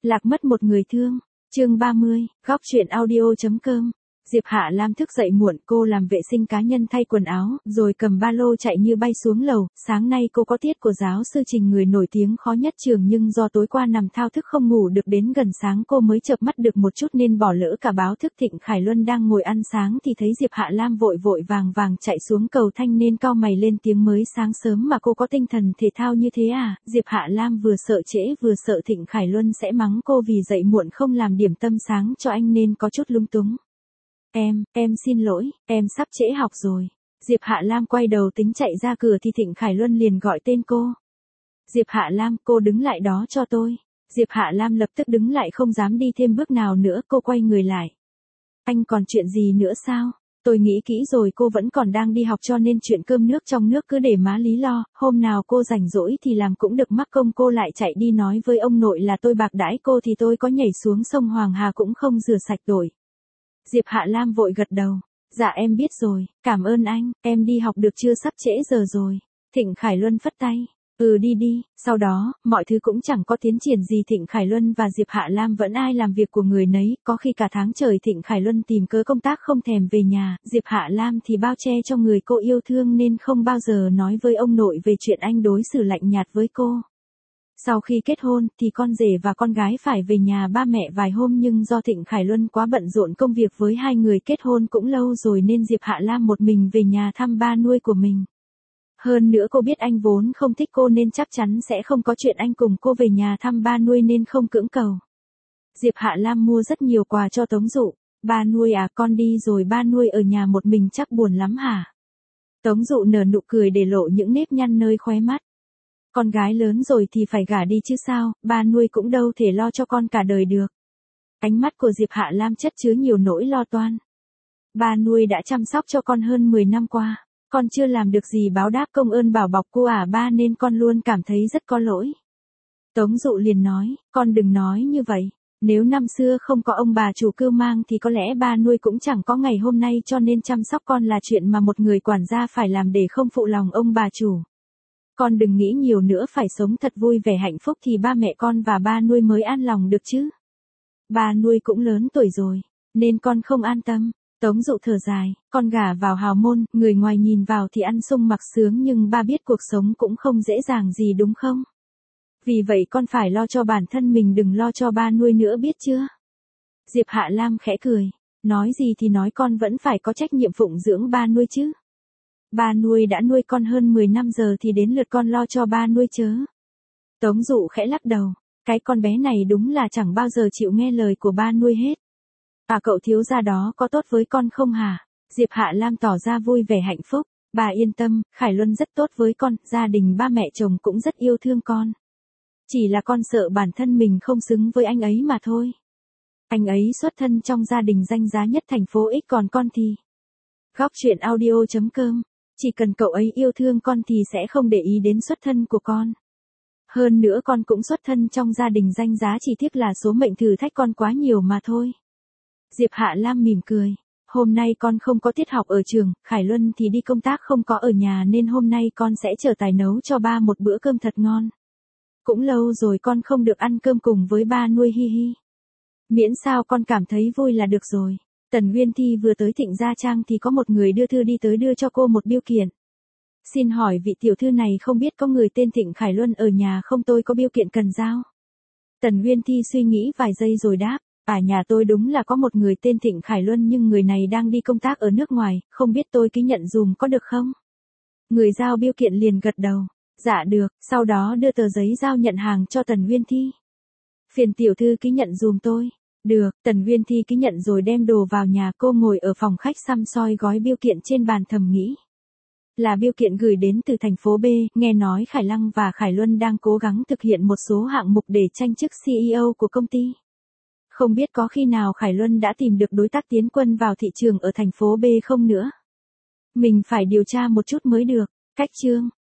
Lạc mất một người thương. Chương 30, góc truyện audio.com. Diệp Hạ Lam thức dậy muộn, cô làm vệ sinh cá nhân thay quần áo, rồi cầm ba lô chạy như bay xuống lầu. Sáng nay cô có tiết của giáo sư Trình, người nổi tiếng khó nhất trường, nhưng do tối qua nằm thao thức không ngủ được đến gần sáng cô mới chợp mắt được một chút nên bỏ lỡ cả báo thức. Thịnh Khải Luân đang ngồi ăn sáng thì thấy Diệp Hạ Lam vội vội vàng vàng chạy xuống cầu thang nên cau mày lên tiếng, mới sáng sớm mà cô có tinh thần thể thao như thế à? Diệp Hạ Lam vừa sợ trễ vừa sợ Thịnh Khải Luân sẽ mắng cô vì dậy muộn không làm điểm tâm sáng cho anh nên có chút lung túng. Em xin lỗi, em sắp trễ học rồi. Diệp Hạ Lam quay đầu tính chạy ra cửa thì Thịnh Khải Luân liền gọi tên cô. Diệp Hạ Lam, cô đứng lại đó cho tôi. Diệp Hạ Lam lập tức đứng lại, không dám đi thêm bước nào nữa. Cô quay người lại. Anh còn chuyện gì nữa sao? Tôi nghĩ kỹ rồi, cô vẫn còn đang đi học cho nên chuyện cơm nước trong nước cứ để má lý lo. Hôm nào cô rảnh rỗi thì làm cũng được, mắc công cô lại chạy đi nói với ông nội là tôi bạc đãi cô thì tôi có nhảy xuống sông Hoàng Hà cũng không rửa sạch đổi. Diệp Hạ Lam vội gật đầu. Dạ em biết rồi, cảm ơn anh, em đi học được chưa, sắp trễ giờ rồi. Thịnh Khải Luân phất tay. Đi. Sau đó, mọi thứ cũng chẳng có tiến triển gì. Thịnh Khải Luân và Diệp Hạ Lam vẫn ai làm việc của người nấy. Có khi cả tháng trời Thịnh Khải Luân tìm cớ công tác không thèm về nhà. Diệp Hạ Lam thì bao che cho người cô yêu thương nên không bao giờ nói với ông nội về chuyện anh đối xử lạnh nhạt với cô. Sau khi kết hôn thì con rể và con gái phải về nhà ba mẹ vài hôm, nhưng do Thịnh Khải Luân quá bận rộn công việc với hai người kết hôn cũng lâu rồi nên Diệp Hạ Lam một mình về nhà thăm ba nuôi của mình. Hơn nữa cô biết anh vốn không thích cô nên chắc chắn sẽ không có chuyện anh cùng cô về nhà thăm ba nuôi nên không cưỡng cầu. Diệp Hạ Lam mua rất nhiều quà cho Tống Dụ. Ba nuôi à, con đi rồi ba nuôi ở nhà một mình chắc buồn lắm hả? Tống Dụ nở nụ cười để lộ những nếp nhăn nơi khóe mắt. Con gái lớn rồi thì phải gả đi chứ sao, ba nuôi cũng đâu thể lo cho con cả đời được. Ánh mắt của Diệp Hạ Lam chất chứa nhiều nỗi lo toan. Ba nuôi đã chăm sóc cho con hơn 10 năm qua, con chưa làm được gì báo đáp công ơn bảo bọc cô ba nên con luôn cảm thấy rất có lỗi. Tống Dụ liền nói, con đừng nói như vậy, nếu năm xưa không có ông bà chủ cưu mang thì có lẽ ba nuôi cũng chẳng có ngày hôm nay, cho nên chăm sóc con là chuyện mà một người quản gia phải làm để không phụ lòng ông bà chủ. Con đừng nghĩ nhiều nữa, phải sống thật vui vẻ hạnh phúc thì ba mẹ con và ba nuôi mới an lòng được chứ. Ba nuôi cũng lớn tuổi rồi, nên con không an tâm. Tống Dụ thở dài, con gả vào hào môn, người ngoài nhìn vào thì ăn sung mặc sướng nhưng ba biết cuộc sống cũng không dễ dàng gì đúng không? Vì vậy con phải lo cho bản thân mình, đừng lo cho ba nuôi nữa, biết chưa? Diệp Hạ Lam khẽ cười, nói gì thì nói, con vẫn phải có trách nhiệm phụng dưỡng ba nuôi chứ. Ba nuôi đã nuôi con hơn 10 năm giờ thì đến lượt con lo cho ba nuôi chớ. Tống Dụ khẽ lắc đầu, cái con bé này đúng là chẳng bao giờ chịu nghe lời của ba nuôi hết. Cậu thiếu gia đó có tốt với con không hả? Diệp Hạ Lam tỏ ra vui vẻ hạnh phúc. Bà yên tâm, Khải Luân rất tốt với con, gia đình ba mẹ chồng cũng rất yêu thương con. Chỉ là con sợ bản thân mình không xứng với anh ấy mà thôi. Anh ấy xuất thân trong gia đình danh giá nhất thành phố X, còn con thì... Góc truyện audio.com. Chỉ cần cậu ấy yêu thương con thì sẽ không để ý đến xuất thân của con. Hơn nữa con cũng xuất thân trong gia đình danh giá, chỉ tiếc là số mệnh thử thách con quá nhiều mà thôi. Diệp Hạ Lam mỉm cười. Hôm nay con không có tiết học ở trường, Khải Luân thì đi công tác không có ở nhà nên hôm nay con sẽ trở tài nấu cho ba một bữa cơm thật ngon. Cũng lâu rồi con không được ăn cơm cùng với ba nuôi, hi hi. Miễn sao con cảm thấy vui là được rồi. Tần Uyên Thi vừa tới Thịnh Gia Trang thì có một người đưa thư đi tới đưa cho cô một bưu kiện. Xin hỏi vị tiểu thư này không biết có người tên Thịnh Khải Luân ở nhà không, tôi có bưu kiện cần giao. Tần Uyên Thi suy nghĩ vài giây rồi đáp, nhà tôi đúng là có một người tên Thịnh Khải Luân nhưng người này đang đi công tác ở nước ngoài, không biết tôi ký nhận dùm có được không? Người giao bưu kiện liền gật đầu, dạ được, sau đó đưa tờ giấy giao nhận hàng cho Tần Uyên Thi. Phiền tiểu thư ký nhận dùm tôi. Được, Tần Uyên Thi ký nhận rồi đem đồ vào nhà. Cô ngồi ở phòng khách săm soi gói bưu kiện trên bàn thầm nghĩ. Là bưu kiện gửi đến từ thành phố B, nghe nói Khải Lăng và Khải Luân đang cố gắng thực hiện một số hạng mục để tranh chức CEO của công ty. Không biết có khi nào Khải Luân đã tìm được đối tác tiến quân vào thị trường ở thành phố B không nữa. Mình phải điều tra một chút mới được. Cách chương.